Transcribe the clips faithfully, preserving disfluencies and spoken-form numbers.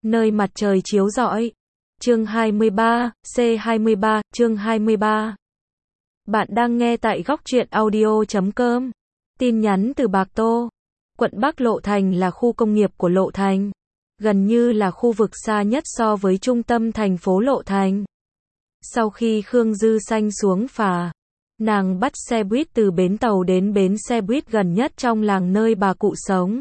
Nơi mặt trời chiếu rọi. Chương hai mươi ba, C hai mươi ba, chương hai mươi ba. Bạn đang nghe tại góc truyện audio chấm com. Tin nhắn từ Bạc Tô. Quận Bắc Lộ Thành là khu công nghiệp của Lộ Thành. Gần như là khu vực xa nhất so với trung tâm thành phố Lộ Thành. Sau khi Khương Dư Xanh xuống phà, nàng bắt xe buýt từ bến tàu đến bến xe buýt gần nhất trong làng nơi bà cụ sống.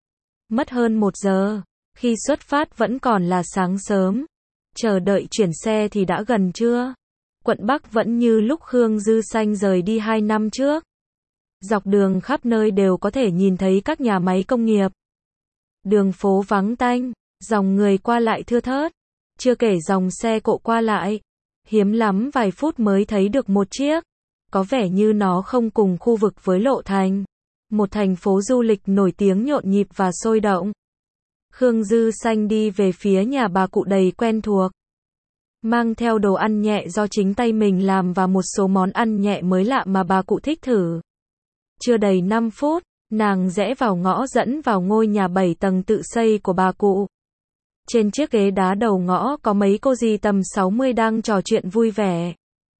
Mất hơn một giờ, khi xuất phát vẫn còn là sáng sớm. Chờ đợi chuyển xe thì đã gần trưa. Quận Bắc vẫn như lúc Khương Dư Xanh rời đi hai năm trước. Dọc đường khắp nơi đều có thể nhìn thấy các nhà máy công nghiệp. Đường phố vắng tanh, dòng người qua lại thưa thớt. Chưa kể dòng xe cộ qua lại. Hiếm lắm vài phút mới thấy được một chiếc. Có vẻ như nó không cùng khu vực với Lộ Thành. Một thành phố du lịch nổi tiếng nhộn nhịp và sôi động. Khương Dư Xanh đi về phía nhà bà cụ đầy quen thuộc. Mang theo đồ ăn nhẹ do chính tay mình làm và một số món ăn nhẹ mới lạ mà bà cụ thích thử. Chưa đầy năm phút, nàng rẽ vào ngõ dẫn vào ngôi nhà bảy tầng tự xây của bà cụ. Trên chiếc ghế đá đầu ngõ có mấy cô dì tầm sáu mươi đang trò chuyện vui vẻ.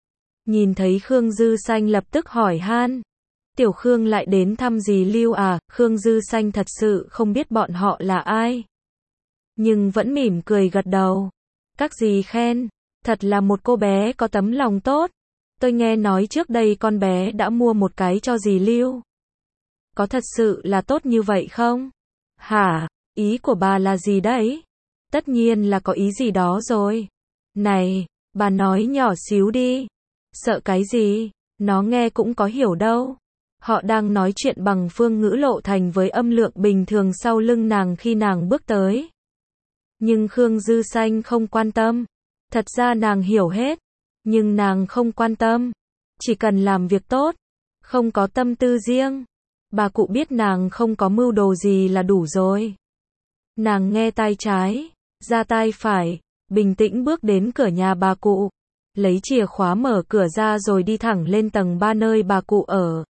Nhìn thấy Khương Dư Xanh lập tức hỏi han. Tiểu Khương lại đến thăm dì Lưu à? Khương Dư Xanh thật sự không biết bọn họ là ai. Nhưng vẫn mỉm cười gật đầu. Các dì khen, thật là một cô bé có tấm lòng tốt. Tôi nghe nói trước đây con bé đã mua một cái cho dì Lưu. Có thật sự là tốt như vậy không? Hả? Ý của bà là gì đấy? Tất nhiên là có ý gì đó rồi. Này, bà nói nhỏ xíu đi. Sợ cái gì? Nó nghe cũng có hiểu đâu. Họ đang nói chuyện bằng phương ngữ Lộ Thành với âm lượng bình thường sau lưng nàng khi nàng bước tới. Nhưng Khương Dư Xanh không quan tâm. Thật ra nàng hiểu hết. Nhưng nàng không quan tâm. Chỉ cần làm việc tốt. Không có tâm tư riêng. Bà cụ biết nàng không có mưu đồ gì là đủ rồi. Nàng nghe tai trái, ra tai phải, bình tĩnh bước đến cửa nhà bà cụ. Lấy chìa khóa mở cửa ra rồi đi thẳng lên tầng ba nơi bà cụ ở.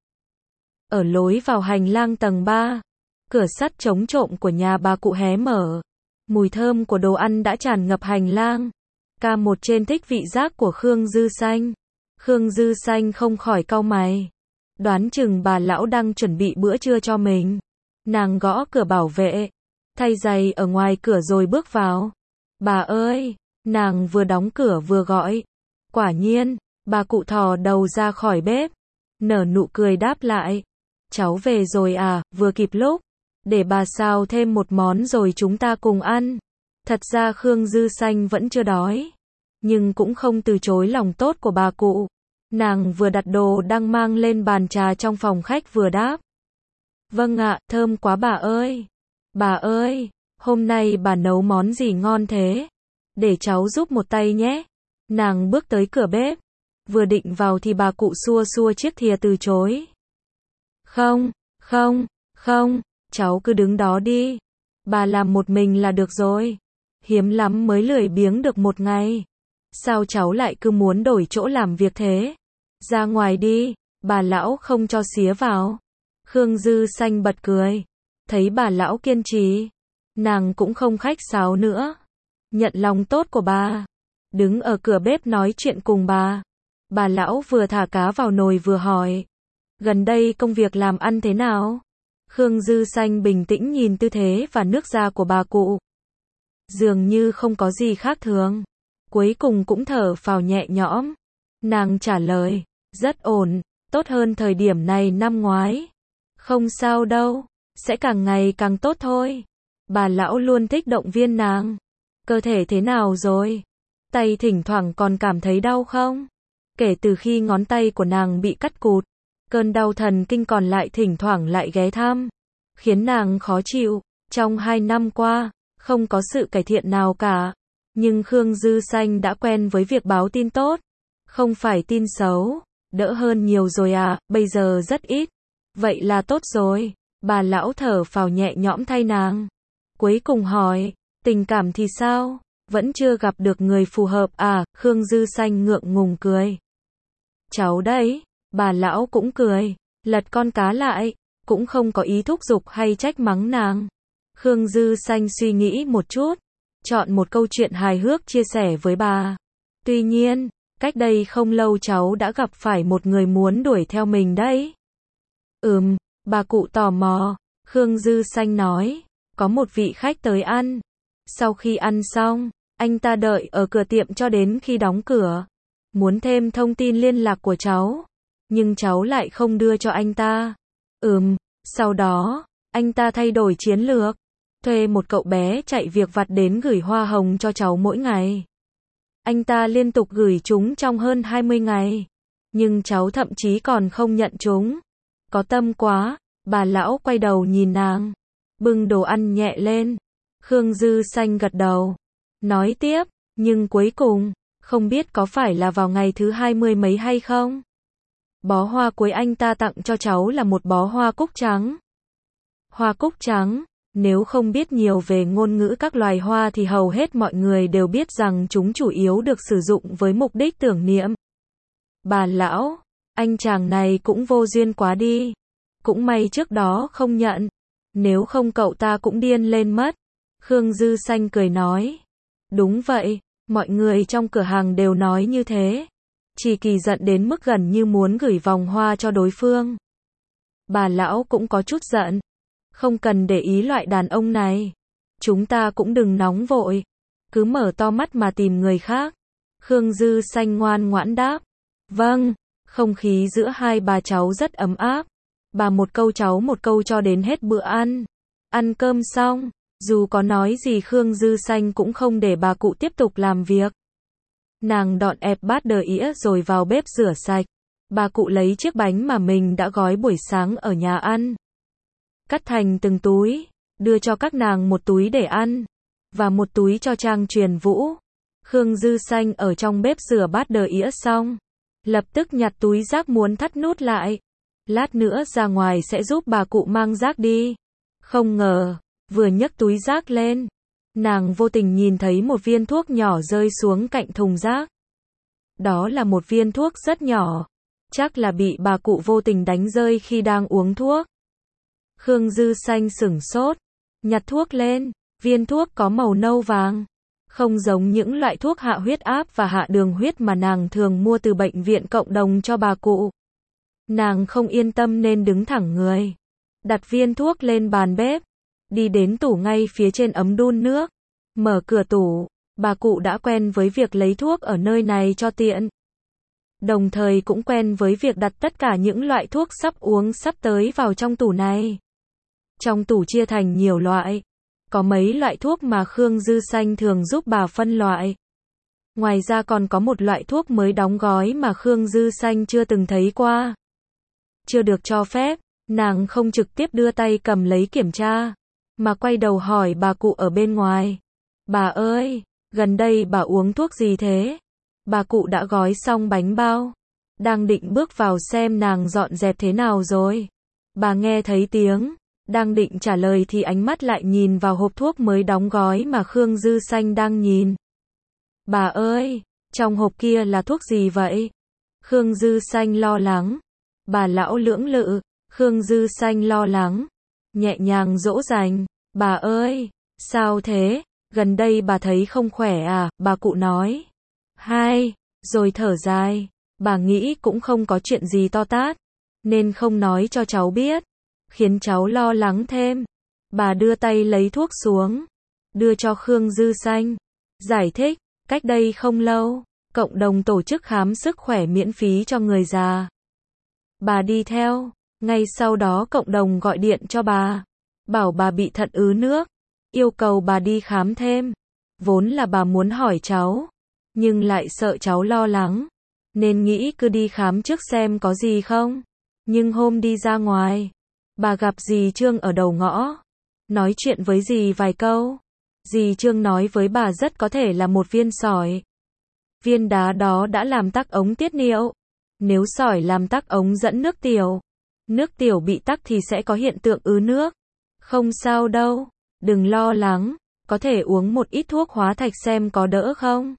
Ở lối vào hành lang tầng ba, cửa sắt chống trộm của nhà bà cụ hé mở. Mùi thơm của đồ ăn đã tràn ngập hành lang. Ca một trên thích vị giác của Khương Dư Xanh. Khương Dư Xanh không khỏi cau mày. Đoán chừng bà lão đang chuẩn bị bữa trưa cho mình. Nàng gõ cửa bảo vệ, thay giày ở ngoài cửa rồi bước vào. Bà ơi, nàng vừa đóng cửa vừa gọi. Quả nhiên, bà cụ thò đầu ra khỏi bếp, nở nụ cười đáp lại. Cháu về rồi à, vừa kịp lúc. Để bà xào thêm một món rồi chúng ta cùng ăn. Thật ra Khương Dư Xanh vẫn chưa đói. Nhưng cũng không từ chối lòng tốt của bà cụ. Nàng vừa đặt đồ đang mang lên bàn trà trong phòng khách vừa đáp. Vâng ạ, thơm quá bà ơi. Bà ơi, hôm nay bà nấu món gì ngon thế? Để cháu giúp một tay nhé. Nàng bước tới cửa bếp. Vừa định vào thì bà cụ xua xua chiếc thìa từ chối. Không, không, không, cháu cứ đứng đó đi. Bà làm một mình là được rồi. Hiếm lắm mới lười biếng được một ngày. Sao cháu lại cứ muốn đổi chỗ làm việc thế? Ra ngoài đi, bà lão không cho xía vào. Khương Dư Xanh bật cười. Thấy bà lão kiên trì, nàng cũng không khách sáo nữa. Nhận lòng tốt của bà. Đứng ở cửa bếp nói chuyện cùng bà. Bà lão vừa thả cá vào nồi vừa hỏi. Gần đây công việc làm ăn thế nào? Khương Dư Xanh bình tĩnh nhìn tư thế và nước da của bà cụ. Dường như không có gì khác thường. Cuối cùng cũng thở phào nhẹ nhõm. Nàng trả lời, rất ổn, tốt hơn thời điểm này năm ngoái. Không sao đâu, sẽ càng ngày càng tốt thôi. Bà lão luôn thích động viên nàng. Cơ thể thế nào rồi? Tay thỉnh thoảng còn cảm thấy đau không? Kể từ khi ngón tay của nàng bị cắt cụt, cơn đau thần kinh còn lại thỉnh thoảng lại ghé thăm, khiến nàng khó chịu. Trong hai năm qua, không có sự cải thiện nào cả. Nhưng Khương Dư Xanh đã quen với việc báo tin tốt. Không phải tin xấu. Đỡ hơn nhiều rồi à, bây giờ rất ít. Vậy là tốt rồi. Bà lão thở phào nhẹ nhõm thay nàng. Cuối cùng hỏi, tình cảm thì sao? Vẫn chưa gặp được người phù hợp à? Khương Dư Xanh ngượng ngùng cười. Cháu đấy. Bà lão cũng cười. Lật con cá lại. Cũng không có ý thúc giục hay trách mắng nàng. Khương Dư Xanh suy nghĩ một chút. chọn một câu chuyện hài hước chia sẻ với bà. Tuy nhiên, cách đây không lâu cháu đã gặp phải một người muốn đuổi theo mình đấy. Ừm, bà cụ tò mò, Khương Dư Xanh nói, có một vị khách tới ăn. Sau khi ăn xong, anh ta đợi ở cửa tiệm cho đến khi đóng cửa. Muốn thêm thông tin liên lạc của cháu, nhưng cháu lại không đưa cho anh ta. Ừm, sau đó, anh ta thay đổi chiến lược, thuê một cậu bé chạy việc vặt đến gửi hoa hồng cho cháu mỗi ngày. Anh ta liên tục gửi chúng trong hơn hai mươi ngày, nhưng cháu thậm chí còn không nhận chúng. Có tâm quá, bà lão quay đầu nhìn nàng, bưng đồ ăn nhẹ lên. Khương Dư Xanh gật đầu, nói tiếp, nhưng cuối cùng, không biết có phải là vào ngày thứ hai mươi mấy hay không? Bó hoa cuối anh ta tặng cho cháu là một bó hoa cúc trắng. Hoa cúc trắng, nếu không biết nhiều về ngôn ngữ các loài hoa thì hầu hết mọi người đều biết rằng chúng chủ yếu được sử dụng với mục đích tưởng niệm. Bà lão, anh chàng này cũng vô duyên quá đi. Cũng may trước đó không nhận, nếu không cậu ta cũng điên lên mất. Khương Dư Xanh cười nói, đúng vậy, mọi người trong cửa hàng đều nói như thế. Chỉ Kỳ giận đến mức gần như muốn gửi vòng hoa cho đối phương. Bà lão cũng có chút giận. Không cần để ý loại đàn ông này. Chúng ta cũng đừng nóng vội. Cứ mở to mắt mà tìm người khác. Khương Dư Xanh ngoan ngoãn đáp. Vâng, không khí giữa hai bà cháu rất ấm áp. Bà một câu cháu một câu cho đến hết bữa ăn. Ăn cơm xong, dù có nói gì Khương Dư Xanh cũng không để bà cụ tiếp tục làm việc. Nàng dọn ẹp bát đờ ĩa rồi vào bếp rửa sạch. Bà cụ lấy chiếc bánh mà mình đã gói buổi sáng ở nhà ăn, cắt thành từng túi, đưa cho các nàng một túi để ăn, và một túi cho Trang Truyền Vũ. Khương Dư Xanh ở trong bếp rửa bát đờ ĩa xong, lập tức nhặt túi rác muốn thắt nút lại. Lát nữa ra ngoài sẽ giúp bà cụ mang rác đi. Không ngờ, vừa nhấc túi rác lên, nàng vô tình nhìn thấy một viên thuốc nhỏ rơi xuống cạnh thùng rác. Đó là một viên thuốc rất nhỏ, chắc là bị bà cụ vô tình đánh rơi khi đang uống thuốc. Khương Dư Xanh sửng sốt, nhặt thuốc lên, viên thuốc có màu nâu vàng, không giống những loại thuốc hạ huyết áp và hạ đường huyết mà nàng thường mua từ bệnh viện cộng đồng cho bà cụ. Nàng không yên tâm nên đứng thẳng người, đặt viên thuốc lên bàn bếp, đi đến tủ ngay phía trên ấm đun nước, mở cửa tủ. Bà cụ đã quen với việc lấy thuốc ở nơi này cho tiện, đồng thời cũng quen với việc đặt tất cả những loại thuốc sắp uống sắp tới vào trong tủ này. Trong tủ chia thành nhiều loại, có mấy loại thuốc mà Khương Dư Xanh thường giúp bà phân loại. Ngoài ra còn có một loại thuốc mới đóng gói mà Khương Dư Xanh chưa từng thấy qua. Chưa được cho phép, nàng không trực tiếp đưa tay cầm lấy kiểm tra, mà quay đầu hỏi bà cụ ở bên ngoài. Bà ơi, gần đây bà uống thuốc gì thế? Bà cụ đã gói xong bánh bao, đang định bước vào xem nàng dọn dẹp thế nào rồi. Bà nghe thấy tiếng, đang định trả lời thì ánh mắt lại nhìn vào hộp thuốc mới đóng gói mà Khương Dư Xanh đang nhìn. Bà ơi, trong hộp kia là thuốc gì vậy? Khương Dư Xanh lo lắng. Bà lão lưỡng lự. Khương Dư Xanh lo lắng, nhẹ nhàng dỗ dành. Bà ơi, sao thế? Gần đây bà thấy không khỏe à? Bà cụ nói. Hai, rồi thở dài. Bà nghĩ cũng không có chuyện gì to tát, nên không nói cho cháu biết, khiến cháu lo lắng thêm. Bà đưa tay lấy thuốc xuống, đưa cho Khương Dư Xanh, giải thích, cách đây không lâu, cộng đồng tổ chức khám sức khỏe miễn phí cho người già. Bà đi theo, ngay sau đó cộng đồng gọi điện cho bà, bảo bà bị thận ứ nước, yêu cầu bà đi khám thêm. Vốn là bà muốn hỏi cháu, nhưng lại sợ cháu lo lắng, nên nghĩ cứ đi khám trước xem có gì không. Nhưng hôm đi ra ngoài, bà gặp dì Trương ở đầu ngõ, nói chuyện với dì vài câu. Dì Trương nói với bà rất có thể là một viên sỏi. Viên đá đó đã làm tắc ống tiết niệu. Nếu sỏi làm tắc ống dẫn nước tiểu, nước tiểu bị tắc thì sẽ có hiện tượng ứ nước. Không sao đâu, đừng lo lắng, có thể uống một ít thuốc hóa thạch xem có đỡ không.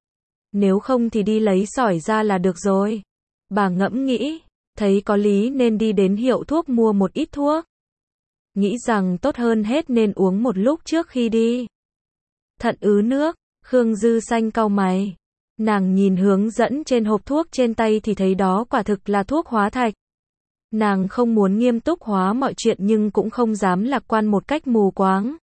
Nếu không thì đi lấy sỏi ra là được rồi. Bà ngẫm nghĩ, thấy có lý nên đi đến hiệu thuốc mua một ít thuốc. Nghĩ rằng tốt hơn hết nên uống một lúc trước khi đi. Thận ứ nước, Khương Dư Xanh cau mày. Nàng nhìn hướng dẫn trên hộp thuốc trên tay thì thấy đó quả thực là thuốc hóa thạch. Nàng không muốn nghiêm túc hóa mọi chuyện nhưng cũng không dám lạc quan một cách mù quáng.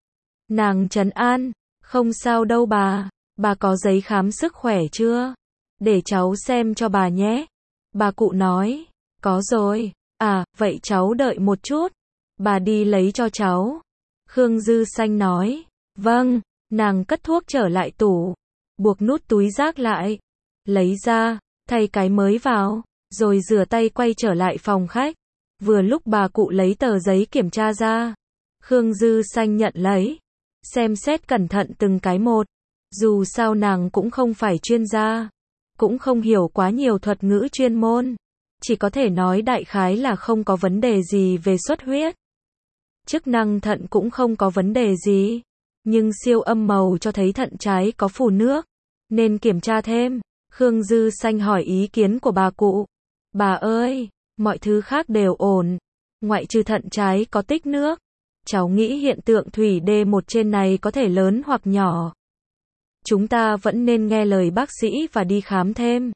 Nàng trấn an, không sao đâu bà, bà có giấy khám sức khỏe chưa? Để cháu xem cho bà nhé. Bà cụ nói, có rồi, à, vậy cháu đợi một chút, bà đi lấy cho cháu. Khương Dư Xanh nói, vâng, nàng cất thuốc trở lại tủ, buộc nút túi rác lại, lấy ra, thay cái mới vào, rồi rửa tay quay trở lại phòng khách. Vừa lúc bà cụ lấy tờ giấy kiểm tra ra, Khương Dư Xanh nhận lấy, xem xét cẩn thận từng cái một. Dù sao nàng cũng không phải chuyên gia, cũng không hiểu quá nhiều thuật ngữ chuyên môn, chỉ có thể nói đại khái là không có vấn đề gì về xuất huyết. Chức năng thận cũng không có vấn đề gì, nhưng siêu âm màu cho thấy thận trái có phù nước, nên kiểm tra thêm. Khương Dư Xanh hỏi ý kiến của bà cụ. Bà ơi, mọi thứ khác đều ổn, ngoại trừ thận trái có tích nước. Cháu nghĩ hiện tượng thủy D một trên này có thể lớn hoặc nhỏ. Chúng ta vẫn nên nghe lời bác sĩ và đi khám thêm.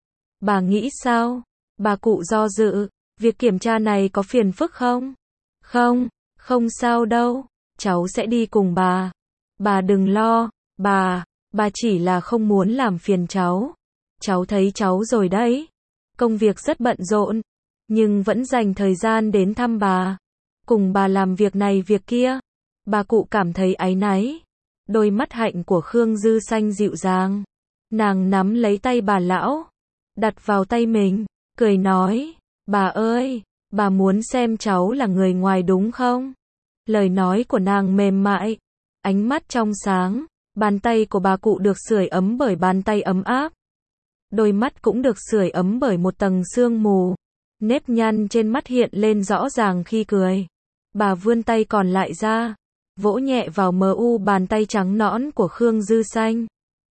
Bà nghĩ sao? Bà cụ do dự, việc kiểm tra này có phiền phức không? Không, không sao đâu, cháu sẽ đi cùng bà. Bà đừng lo, bà, bà chỉ là không muốn làm phiền cháu. Cháu thấy cháu rồi đấy. Công việc rất bận rộn, nhưng vẫn dành thời gian đến thăm bà, cùng bà làm việc này việc kia. Bà cụ cảm thấy áy náy. Đôi mắt hạnh của Khương Dư Xanh dịu dàng. Nàng nắm lấy tay bà lão, đặt vào tay mình, cười nói, bà ơi, bà muốn xem cháu là người ngoài đúng không? Lời nói của nàng mềm mại, ánh mắt trong sáng, bàn tay của bà cụ được sưởi ấm bởi bàn tay ấm áp. Đôi mắt cũng được sưởi ấm bởi một tầng sương mù. Nếp nhăn trên mắt hiện lên rõ ràng khi cười. Bà vươn tay còn lại ra, vỗ nhẹ vào mờ u bàn tay trắng nõn của Khương Dư Xanh.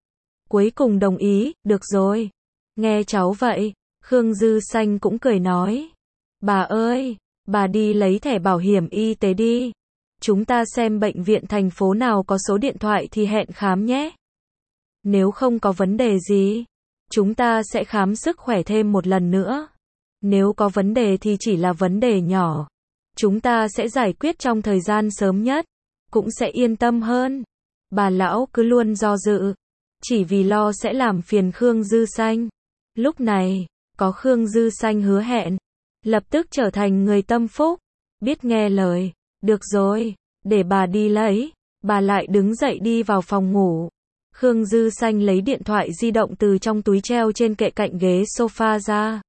Cuối cùng đồng ý, được rồi. Nghe cháu vậy, Khương Dư Xanh cũng cười nói. Bà ơi, bà đi lấy thẻ bảo hiểm y tế đi. Chúng ta xem bệnh viện thành phố nào có số điện thoại thì hẹn khám nhé. Nếu không có vấn đề gì, chúng ta sẽ khám sức khỏe thêm một lần nữa. Nếu có vấn đề thì chỉ là vấn đề nhỏ. Chúng ta sẽ giải quyết trong thời gian sớm nhất. Cũng sẽ yên tâm hơn. Bà lão cứ luôn do dự, chỉ vì lo sẽ làm phiền Khương Dư Xanh. Lúc này, có Khương Dư Xanh hứa hẹn, lập tức trở thành người tâm phúc, biết nghe lời. Được rồi, để bà đi lấy. Bà lại đứng dậy đi vào phòng ngủ. Khương Dư Xanh lấy điện thoại di động từ trong túi treo trên kệ cạnh ghế sofa ra.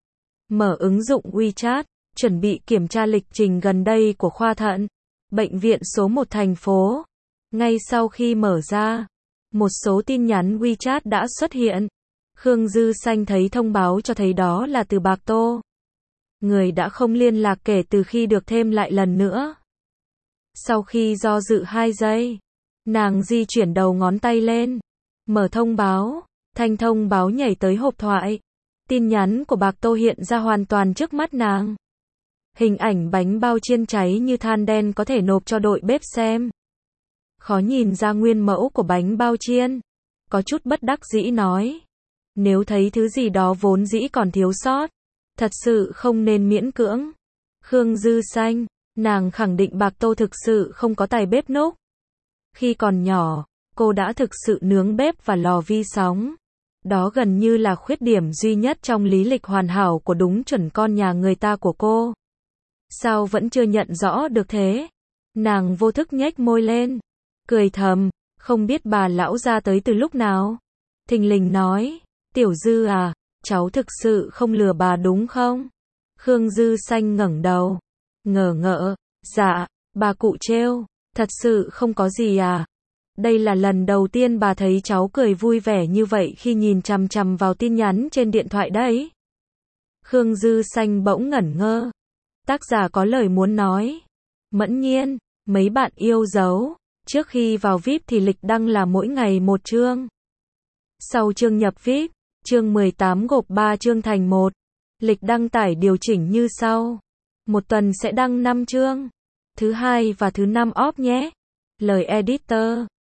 Mở ứng dụng WeChat, chuẩn bị kiểm tra lịch trình gần đây của khoa thận. Bệnh viện số một thành phố. Ngay sau khi mở ra, một số tin nhắn WeChat đã xuất hiện. Khương Dư Xanh thấy thông báo cho thấy đó là từ Bạc Tô. Người đã không liên lạc kể từ khi được thêm lại lần nữa. Sau khi do dự hai giây, nàng di chuyển đầu ngón tay lên, mở thông báo, thanh thông báo nhảy tới hộp thoại. Tin nhắn của Bạc Tô hiện ra hoàn toàn trước mắt nàng. Hình ảnh bánh bao chiên cháy như than đen có thể nộp cho đội bếp xem. Khó nhìn ra nguyên mẫu của bánh bao chiên. Có chút bất đắc dĩ nói. Nếu thấy thứ gì đó vốn dĩ còn thiếu sót, thật sự không nên miễn cưỡng. Khương Dư Xanh, nàng khẳng định Bạc Tô thực sự không có tài bếp núc. Khi còn nhỏ, cô đã thực sự nướng bếp và lò vi sóng. Đó gần như là khuyết điểm duy nhất trong lý lịch hoàn hảo của đúng chuẩn con nhà người ta của cô. Sao vẫn chưa nhận rõ được thế? Nàng vô thức nhếch môi lên, cười thầm, không biết bà lão ra tới từ lúc nào. Thình lình nói, Tiểu Dư à, cháu thực sự không lừa bà đúng không? Khương Dư Xanh ngẩng đầu, ngờ ngợ, dạ, bà cụ trêu, thật sự không có gì à? Đây là lần đầu tiên bà thấy cháu cười vui vẻ như vậy khi nhìn chằm chằm vào tin nhắn trên điện thoại đấy. Khương Dư Xanh bỗng ngẩn ngơ. Tác giả có lời muốn nói. Mẫn nhiên, mấy bạn yêu dấu. Trước khi vào vi ai pi thì lịch đăng là mỗi ngày một chương. Sau chương nhập vi ai pi, chương mười tám gộp ba chương thành một. Lịch đăng tải điều chỉnh như sau. Một tuần sẽ đăng năm chương. Thứ hai và thứ năm off nhé. Lời editor.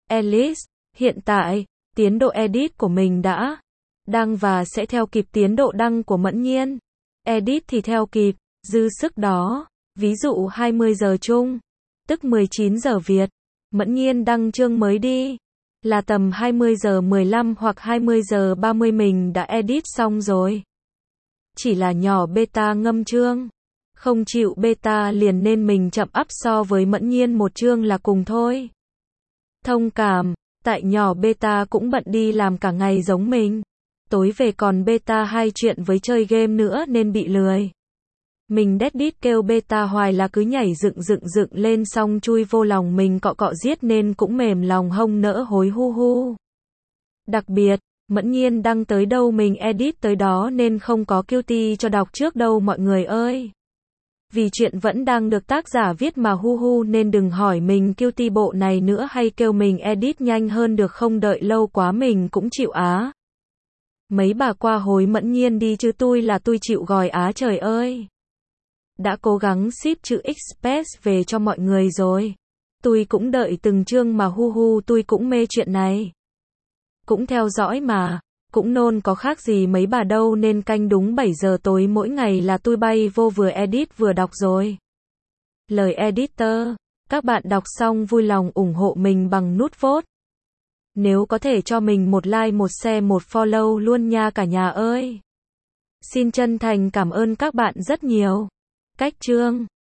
Alice, hiện tại, tiến độ edit của mình đã đăng và sẽ theo kịp tiến độ đăng của Mẫn Nhiên. Edit thì theo kịp, dư sức đó. Ví dụ hai mươi giờ chung, tức mười chín giờ Việt, Mẫn Nhiên đăng chương mới đi. Là tầm hai mươi giờ mười lăm hoặc hai mươi giờ ba mươi mình đã edit xong rồi. Chỉ là nhỏ beta ngâm chương. Không chịu beta liền nên mình chậm up so với Mẫn Nhiên một chương là cùng thôi. Thông cảm, tại nhỏ beta cũng bận đi làm cả ngày giống mình. Tối về còn beta hai chuyện với chơi game nữa nên bị lười. Mình deadbeat kêu beta hoài là cứ nhảy dựng dựng dựng lên xong chui vô lòng mình cọ cọ giết nên cũng mềm lòng hông nỡ hối hu hu. Đặc biệt, Mẫn Nhiên đăng tới đâu mình edit tới đó nên không có guilty cho đọc trước đâu mọi người ơi. Vì chuyện vẫn đang được tác giả viết mà hu hu nên đừng hỏi mình guilty bộ này nữa hay kêu mình edit nhanh hơn được không, đợi lâu quá mình cũng chịu á. Mấy bà qua hối Mẫn Nhiên đi chứ tui là tui chịu gòi á trời ơi. Đã cố gắng ship chữ Express về cho mọi người rồi. Tui cũng đợi từng chương mà hu hu tui cũng mê chuyện này. Cũng theo dõi mà, cũng nôn có khác gì mấy bà đâu nên canh đúng bảy giờ tối mỗi ngày là tui bay vô vừa edit vừa đọc rồi. Lời editor, các bạn đọc xong vui lòng ủng hộ mình bằng nút vote. Nếu có thể cho mình một like, một share, một follow luôn nha cả nhà ơi. Xin chân thành cảm ơn các bạn rất nhiều. Cách chương